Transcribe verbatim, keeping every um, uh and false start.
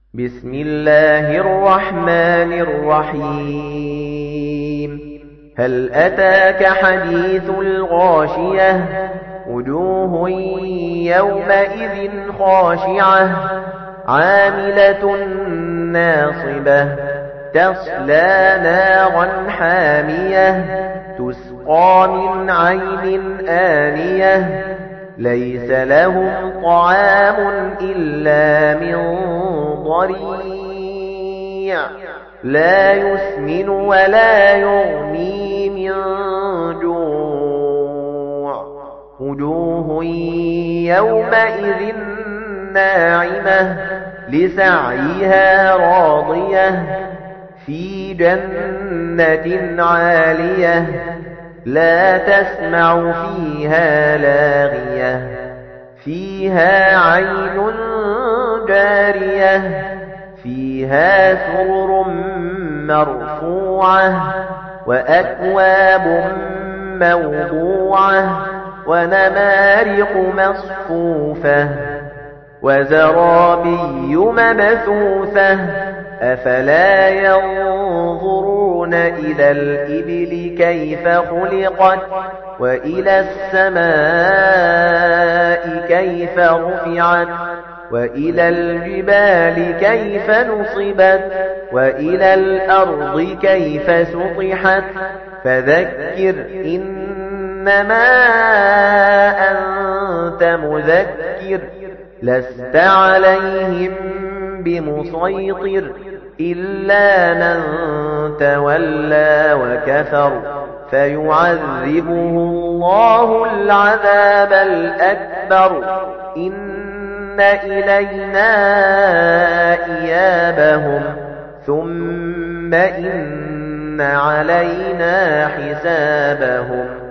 بسم الله الرحمن الرحيم هل أتاك حديث الغاشية وجوه يومئذ خاشعة عاملة ناصبة تصلى نارا حامية تسقى من عين آنية ليس لهم طعام إلا من ضريع لا يسمن ولا يغني من جوع وجوه يومئذ ناعمة لسعيها راضية في جنة عالية لا تسمع فيها لاغية فيها عين جارية فيها سرر مرفوعة وأكواب موضوعة ونمارق مصفوفة وزرابي مبثوثة أفلا ينظرون إلى الإبل كيف خلقت وإلى السماء كيف رفعت وإلى الجبال كيف نصبت وإلى الأرض كيف سطحت فذكر إنما أنت مذكر لست عليهم بمسيطر إلا من تولى وكفر فيعذبه الله العذاب الأكبر إن إلينا إيابهم ثم إن علينا حسابهم